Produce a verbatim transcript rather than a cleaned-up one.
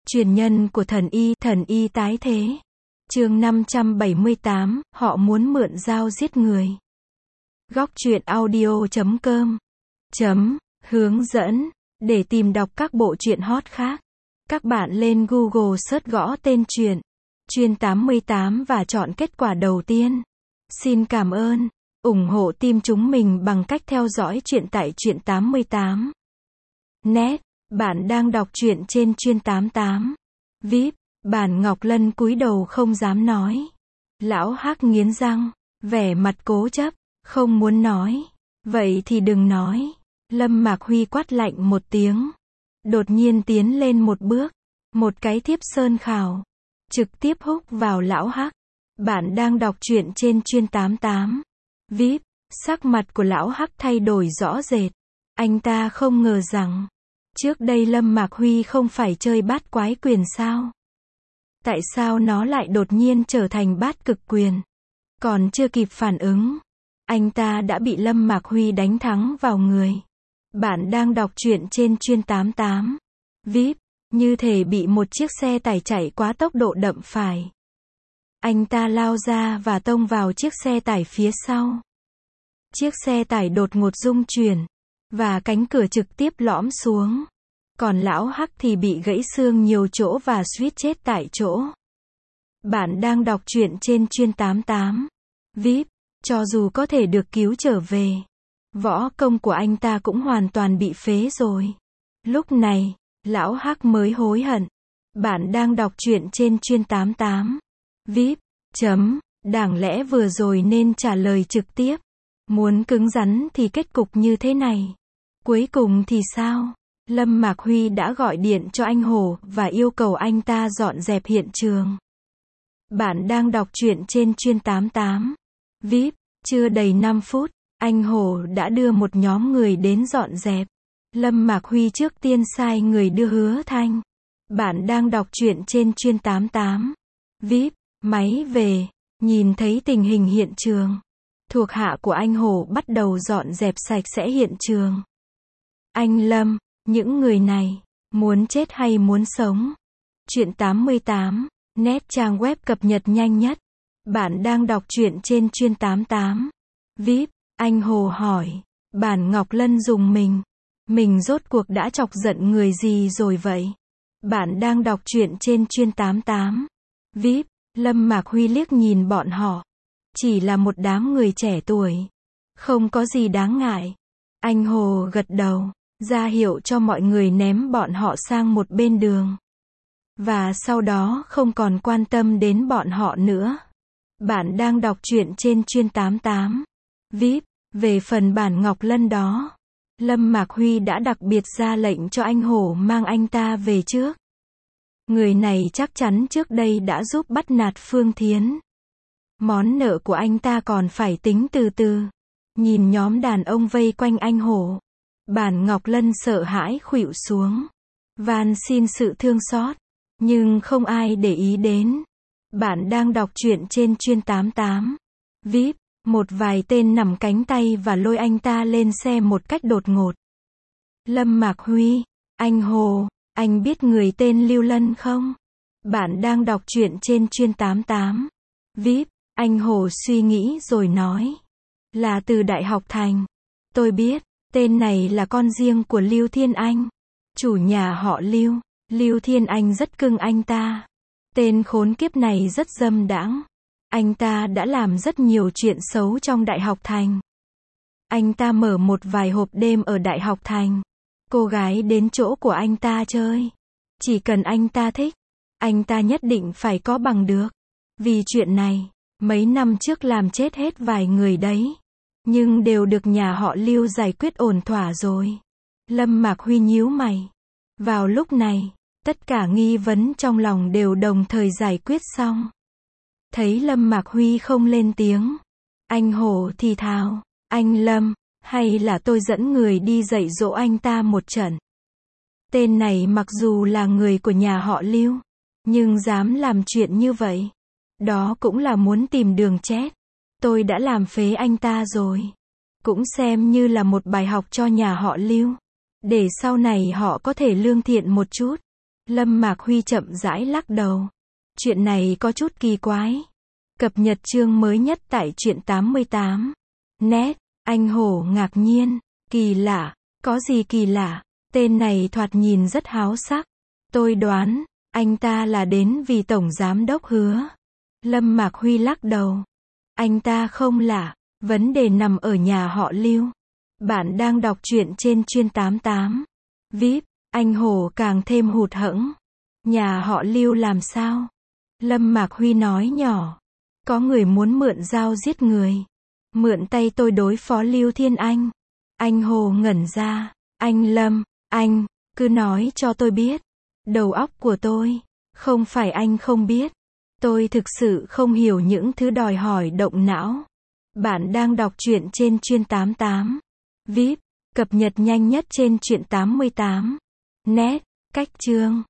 Truyền nhân của thần y, thần y tái thế. Chương năm trăm bảy mươi tám, họ muốn mượn dao giết người. Góc truyện audio chấm com chấm hướng dẫn để tìm đọc các bộ truyện hot khác. Các bạn lên Google search gõ tên truyện Chuyên tám mươi tám và chọn kết quả đầu tiên. Xin cảm ơn. Ủng hộ team chúng mình bằng cách theo dõi truyện tại Truyện tám mươi tám net. Bạn đang đọc truyện trên Chuyên tám mươi tám vê i pê. Bản Ngọc Lân cúi đầu không dám nói. Lão Hắc nghiến răng, vẻ mặt cố chấp, không muốn nói. Vậy thì đừng nói. Lâm Mạc Huy quát lạnh một tiếng. Đột nhiên tiến lên một bước. Một cái thiếp sơn khảo. Trực tiếp húc vào Lão Hắc. Bạn đang đọc truyện trên Chuyên tám mươi tám vê i pê. Sắc mặt của Lão Hắc thay đổi rõ rệt. Anh ta không ngờ rằng trước đây Lâm Mạc Huy không phải chơi bát quái quyền sao? Tại sao nó lại đột nhiên trở thành bát cực quyền? Còn chưa kịp phản ứng, anh ta đã bị Lâm Mạc Huy đánh thắng vào người. Bạn đang đọc truyện trên Chuyên tám mươi tám vê i pê, như thể bị một chiếc xe tải chạy quá tốc độ đậm phải. Anh ta lao ra và tông vào chiếc xe tải phía sau. Chiếc xe tải đột ngột rung chuyển, và cánh cửa trực tiếp lõm xuống. Còn Lão Hắc thì bị gãy xương nhiều chỗ và suýt chết tại chỗ. Bạn đang đọc truyện trên Chuyên tám mươi tám vê i pê, cho dù có thể được cứu trở về, võ công của anh ta cũng hoàn toàn bị phế rồi. Lúc này, Lão Hắc mới hối hận. Bạn đang đọc truyện trên Chuyên tám mươi tám vê i pê. Chấm, đáng lẽ vừa rồi nên trả lời trực tiếp. Muốn cứng rắn thì kết cục như thế này. Cuối cùng thì sao? Lâm Mạc Huy đã gọi điện cho anh Hồ và yêu cầu anh ta dọn dẹp hiện trường. Bạn đang đọc truyện trên Chuyên tám mươi tám vê i pê. Chưa đầy năm phút, anh Hồ đã đưa một nhóm người đến dọn dẹp. Lâm Mạc Huy trước tiên sai người đưa Hứa Thanh. Bạn đang đọc truyện trên Chuyên tám mươi tám vê i pê. Máy về, nhìn thấy tình hình hiện trường. Thuộc hạ của anh Hồ bắt đầu dọn dẹp sạch sẽ hiện trường. Anh Lâm, những người này, muốn chết hay muốn sống? Truyện tám mươi tám net trang web cập nhật nhanh nhất. Bạn đang đọc truyện trên Chuyên tám mươi tám vê i pê. Anh Hồ hỏi. Bản Ngọc Lân dùng mình. Mình rốt cuộc đã chọc giận người gì rồi vậy? Bạn đang đọc truyện trên Chuyên tám mươi tám vê i pê. Lâm Mạc Huy liếc nhìn bọn họ. Chỉ là một đám người trẻ tuổi. Không có gì đáng ngại. Anh Hồ gật đầu, ra hiệu cho mọi người ném bọn họ sang một bên đường. Và sau đó không còn quan tâm đến bọn họ nữa. Bạn đang đọc truyện trên Chuyên tám mươi tám vê i pê. Về phần Bản Ngọc Lân đó, Lâm Mạc Huy đã đặc biệt ra lệnh cho anh Hổ mang anh ta về trước. Người này chắc chắn trước đây đã giúp bắt nạt Phương Thiến. Món nợ của anh ta còn phải tính từ từ. Nhìn nhóm đàn ông vây quanh anh Hổ, Bản Ngọc Lân sợ hãi khuỵu xuống, van xin sự thương xót, nhưng không ai để ý đến. Bạn đang đọc truyện trên Chuyên tám mươi tám vê i pê. Một vài tên nằm cánh tay và lôi anh ta lên xe một cách đột ngột. Lâm Mạc Huy, anh Hồ, anh biết người tên Lưu Lân không? Bạn đang đọc truyện trên Chuyên tám mươi tám vê i pê. Anh Hồ suy nghĩ rồi nói. Là từ Đại học Thành. Tôi biết, tên này là con riêng của Lưu Thiên Anh. Chủ nhà họ Lưu. Lưu Thiên Anh rất cưng anh ta. Tên khốn kiếp này rất dâm đãng. Anh ta đã làm rất nhiều chuyện xấu trong Đại học Thành. Anh ta mở một vài hộp đêm ở Đại học Thành. Cô gái đến chỗ của anh ta chơi. Chỉ cần anh ta thích, anh ta nhất định phải có bằng được. Vì chuyện này, mấy năm trước làm chết hết vài người đấy. Nhưng đều được nhà họ Lưu giải quyết ổn thỏa rồi. Lâm Mạc Huy nhíu mày. Vào lúc này, tất cả nghi vấn trong lòng đều đồng thời giải quyết xong. Thấy Lâm Mạc Huy không lên tiếng, anh Hổ thì thào. Anh Lâm, hay là tôi dẫn người đi dạy dỗ anh ta một trận? Tên này mặc dù là người của nhà họ Lưu, nhưng dám làm chuyện như vậy, đó cũng là muốn tìm đường chết. Tôi đã làm phế anh ta rồi. Cũng xem như là một bài học cho nhà họ Lưu. Để sau này họ có thể lương thiện một chút. Lâm Mạc Huy chậm rãi lắc đầu. Chuyện này có chút kỳ quái. Cập nhật chương mới nhất tại truyện tám mươi tám. Net, anh hổ ngạc nhiên. Kỳ lạ, có gì kỳ lạ? Tên này thoạt nhìn rất háo sắc. Tôi đoán, anh ta là đến vì Tổng Giám Đốc Hứa. Lâm Mạc Huy lắc đầu. Anh ta không lạ, vấn đề nằm ở nhà họ Lưu. Bạn đang đọc truyện trên Chuyên tám mươi tám. vê i pê, anh hổ càng thêm hụt hẫng. Nhà họ Lưu làm sao? Lâm Mạc Huy nói nhỏ. Có người muốn mượn dao giết người. Mượn tay tôi đối phó Lưu Thiên Anh. Anh Hồ ngẩn ra. Anh Lâm, anh, cứ nói cho tôi biết. Đầu óc của tôi. Không phải anh không biết. Tôi thực sự không hiểu những thứ đòi hỏi động não. Bạn đang đọc truyện trên Chuyên tám mươi tám. vê i pê, cập nhật nhanh nhất trên Truyện tám mươi tám. Net, cách chương.